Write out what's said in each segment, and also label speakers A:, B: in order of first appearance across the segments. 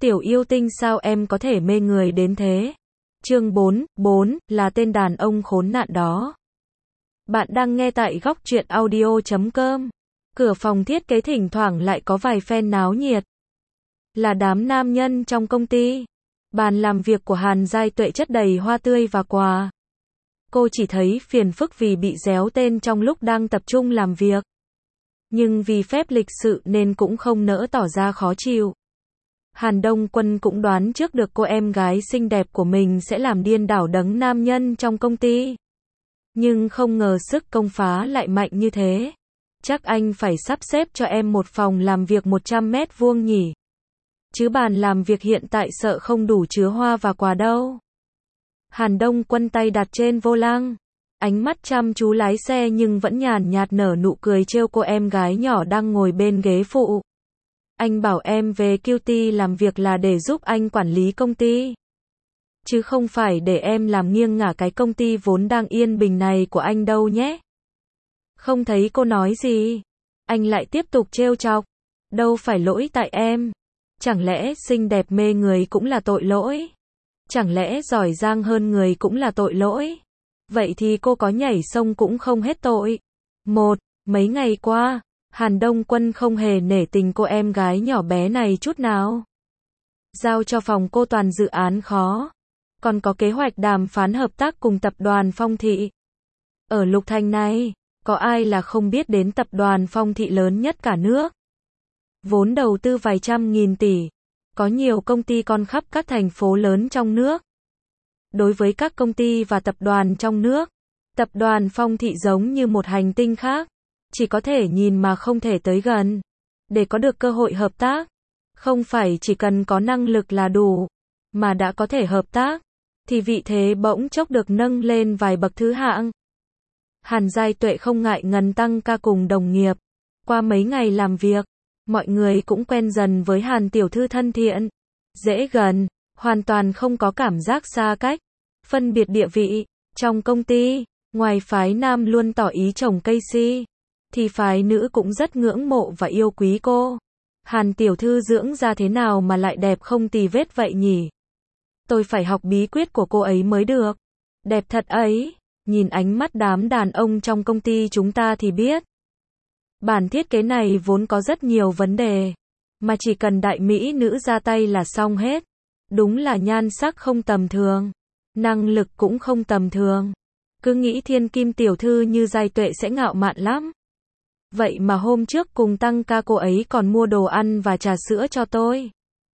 A: Tiểu yêu tinh sao em có thể mê người đến thế? Chương 4 là tên đàn ông khốn nạn đó. Bạn đang nghe tại góc truyện audio.com. Cửa phòng thiết kế thỉnh thoảng lại có vài fan náo nhiệt. Là đám nam nhân trong công ty. Bàn làm việc của Hàn Giai Tuệ chất đầy hoa tươi và quà. Cô chỉ thấy phiền phức vì bị réo tên trong lúc đang tập trung làm việc. Nhưng vì phép lịch sự nên cũng không nỡ tỏ ra khó chịu. Hàn Đông Quân cũng đoán trước được cô em gái xinh đẹp của mình sẽ làm điên đảo đấng nam nhân trong công ty. Nhưng không ngờ sức công phá lại mạnh như thế. Chắc anh phải sắp xếp cho em một phòng làm việc 100 mét vuông nhỉ. Chứ bàn làm việc hiện tại sợ không đủ chứa hoa và quà đâu. Hàn Đông Quân tay đặt trên vô lăng. Ánh mắt chăm chú lái xe nhưng vẫn nhàn nhạt nở nụ cười trêu cô em gái nhỏ đang ngồi bên ghế phụ. Anh bảo em về QT làm việc là để giúp anh quản lý công ty. Chứ không phải để em làm nghiêng ngả cái công ty vốn đang yên bình này của anh đâu nhé. Không thấy cô nói gì. Anh lại tiếp tục trêu chọc. Đâu phải lỗi tại em. Chẳng lẽ xinh đẹp mê người cũng là tội lỗi? Chẳng lẽ giỏi giang hơn người cũng là tội lỗi? Vậy thì cô có nhảy sông cũng không hết tội. Mấy ngày qua, Hàn Đông Quân không hề nể tình cô em gái nhỏ bé này chút nào. Giao cho phòng cô toàn dự án khó. Còn có kế hoạch đàm phán hợp tác cùng tập đoàn Phong Thị. Ở Lục Thành này, có ai là không biết đến tập đoàn Phong Thị lớn nhất cả nước. Vốn đầu tư vài trăm nghìn tỷ. Có nhiều công ty con khắp các thành phố lớn trong nước. Đối với các công ty và tập đoàn trong nước, tập đoàn Phong Thị giống như một hành tinh khác. Chỉ có thể nhìn mà không thể tới gần. Để có được cơ hội hợp tác, không phải chỉ cần có năng lực là đủ, mà đã có thể hợp tác, thì vị thế bỗng chốc được nâng lên vài bậc thứ hạng. Hàn Giai Tuệ không ngại ngần tăng ca cùng đồng nghiệp. Qua mấy ngày làm việc, mọi người cũng quen dần với Hàn tiểu thư thân thiện, dễ gần, hoàn toàn không có cảm giác xa cách, phân biệt địa vị. Trong công ty, ngoài phái nam luôn tỏ ý chồng Casey, thì phái nữ cũng rất ngưỡng mộ và yêu quý cô. Hàn tiểu thư dưỡng ra thế nào mà lại đẹp không tì vết vậy nhỉ? Tôi phải học bí quyết của cô ấy mới được. Đẹp thật ấy, nhìn ánh mắt đám đàn ông trong công ty chúng ta thì biết. Bản thiết kế này vốn có rất nhiều vấn đề, mà chỉ cần đại mỹ nữ ra tay là xong hết. Đúng là nhan sắc không tầm thường, năng lực cũng không tầm thường. Cứ nghĩ thiên kim tiểu thư như Giai Tuệ sẽ ngạo mạn lắm. Vậy mà hôm trước cùng tăng ca cô ấy còn mua đồ ăn và trà sữa cho tôi.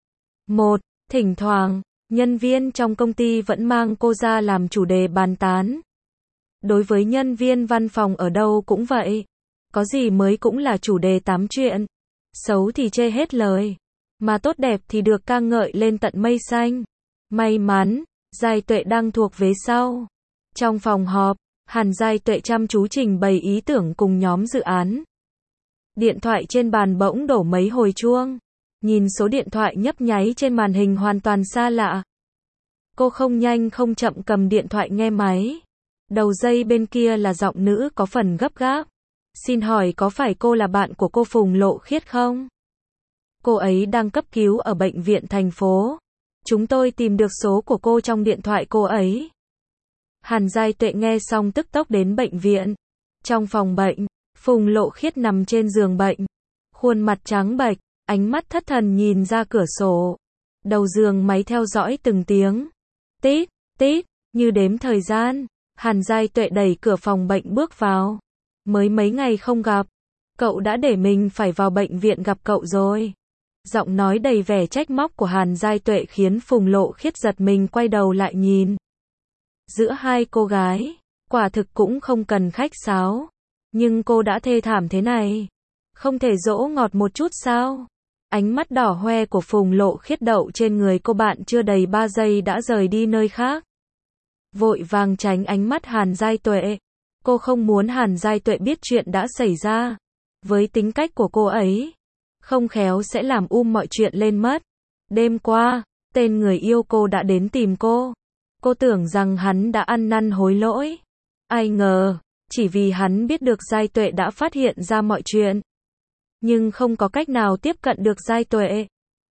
A: Thỉnh thoảng, nhân viên trong công ty vẫn mang cô ra làm chủ đề bàn tán. Đối với nhân viên văn phòng ở đâu cũng vậy. Có gì mới cũng là chủ đề tám chuyện. Xấu thì chê hết lời. Mà tốt đẹp thì được ca ngợi lên tận mây xanh. May mắn, Giai Tuệ đang thuộc vế sau. Trong phòng họp, Hàn Giai Tuệ chăm chú trình bày ý tưởng cùng nhóm dự án. Điện thoại trên bàn bỗng đổ mấy hồi chuông. Nhìn số điện thoại nhấp nháy trên màn hình hoàn toàn xa lạ. Cô không nhanh không chậm cầm điện thoại nghe máy. Đầu dây bên kia là giọng nữ có phần gấp gáp. Xin hỏi có phải cô là bạn của cô Phùng Lộ Khiết không? Cô ấy đang cấp cứu ở bệnh viện thành phố. Chúng tôi tìm được số của cô trong điện thoại cô ấy. Hàn Giai Tuệ nghe xong tức tốc đến bệnh viện. Trong phòng bệnh, Phùng Lộ Khiết nằm trên giường bệnh. Khuôn mặt trắng bệch, ánh mắt thất thần nhìn ra cửa sổ. Đầu giường máy theo dõi từng tiếng. Tít, tít, như đếm thời gian. Hàn Giai Tuệ đẩy cửa phòng bệnh bước vào. Mới mấy ngày không gặp. Cậu đã để mình phải vào bệnh viện gặp cậu rồi. Giọng nói đầy vẻ trách móc của Hàn Giai Tuệ khiến Phùng Lộ Khiết giật mình quay đầu lại nhìn. Giữa hai cô gái, quả thực cũng không cần khách sáo. Nhưng cô đã thê thảm thế này. Không thể dỗ ngọt một chút sao? Ánh mắt đỏ hoe của Phùng Lộ Khiết đậu trên người cô bạn chưa đầy 3 giây đã rời đi nơi khác. Vội vàng tránh ánh mắt Hàn Giai Tuệ. Cô không muốn Hàn Giai Tuệ biết chuyện đã xảy ra. Với tính cách của cô ấy, không khéo sẽ làm mọi chuyện lên mất. Đêm qua, tên người yêu cô đã đến tìm cô. Cô tưởng rằng hắn đã ăn năn hối lỗi. Ai ngờ, chỉ vì hắn biết được Giai Tuệ đã phát hiện ra mọi chuyện. Nhưng không có cách nào tiếp cận được Giai Tuệ.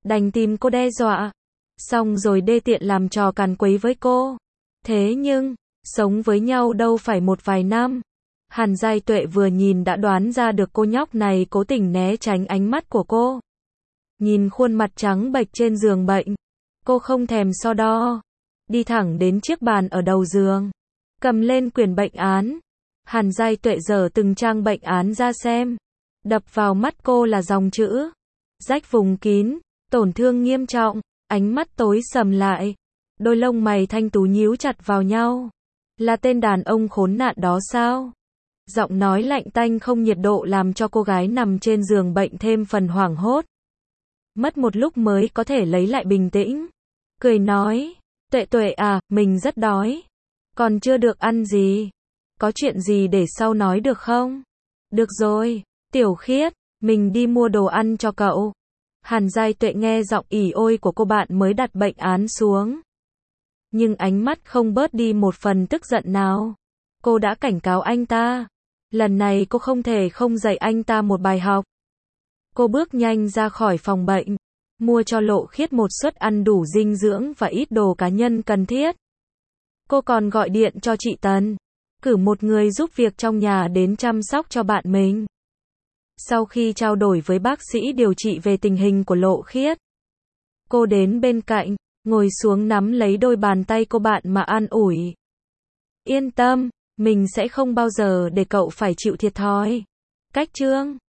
A: đành tìm cô đe dọa. Xong rồi đê tiện làm trò càn quấy với cô. Thế nhưng, sống với nhau đâu phải một vài năm. Hàn Giai Tuệ vừa nhìn đã đoán ra được cô nhóc này cố tình né tránh ánh mắt của cô. Nhìn khuôn mặt trắng bệch trên giường bệnh, cô không thèm so đo, đi thẳng đến chiếc bàn ở đầu giường, cầm lên quyển bệnh án. Hàn Giai Tuệ giở từng trang bệnh án ra xem. Đập vào mắt cô là dòng chữ: rách vùng kín, tổn thương nghiêm trọng. Ánh mắt tối sầm lại, đôi lông mày thanh tú nhíu chặt vào nhau. Là tên đàn ông khốn nạn đó sao? Giọng nói lạnh tanh không nhiệt độ làm cho cô gái nằm trên giường bệnh thêm phần hoảng hốt. Mất một lúc mới có thể lấy lại bình tĩnh. Cười nói, Tuệ Tuệ à, mình rất đói. Còn chưa được ăn gì. Có chuyện gì để sau nói được không? Được rồi, Tiểu Khiết, mình đi mua đồ ăn cho cậu. Hàn Giai Tuệ nghe giọng ỉ ôi của cô bạn mới đặt bệnh án xuống. Nhưng ánh mắt không bớt đi một phần tức giận nào. Cô đã cảnh cáo anh ta. Lần này cô không thể không dạy anh ta một bài học. Cô bước nhanh ra khỏi phòng bệnh, mua cho Lộ Khiết một suất ăn đủ dinh dưỡng và ít đồ cá nhân cần thiết. Cô còn gọi điện cho chị Tần, cử một người giúp việc trong nhà đến chăm sóc cho bạn mình. Sau khi trao đổi với bác sĩ điều trị về tình hình của Lộ Khiết, cô đến bên cạnh, ngồi xuống nắm lấy đôi bàn tay cô bạn mà an ủi. Yên tâm, mình sẽ không bao giờ để cậu phải chịu thiệt thòi. Cách chương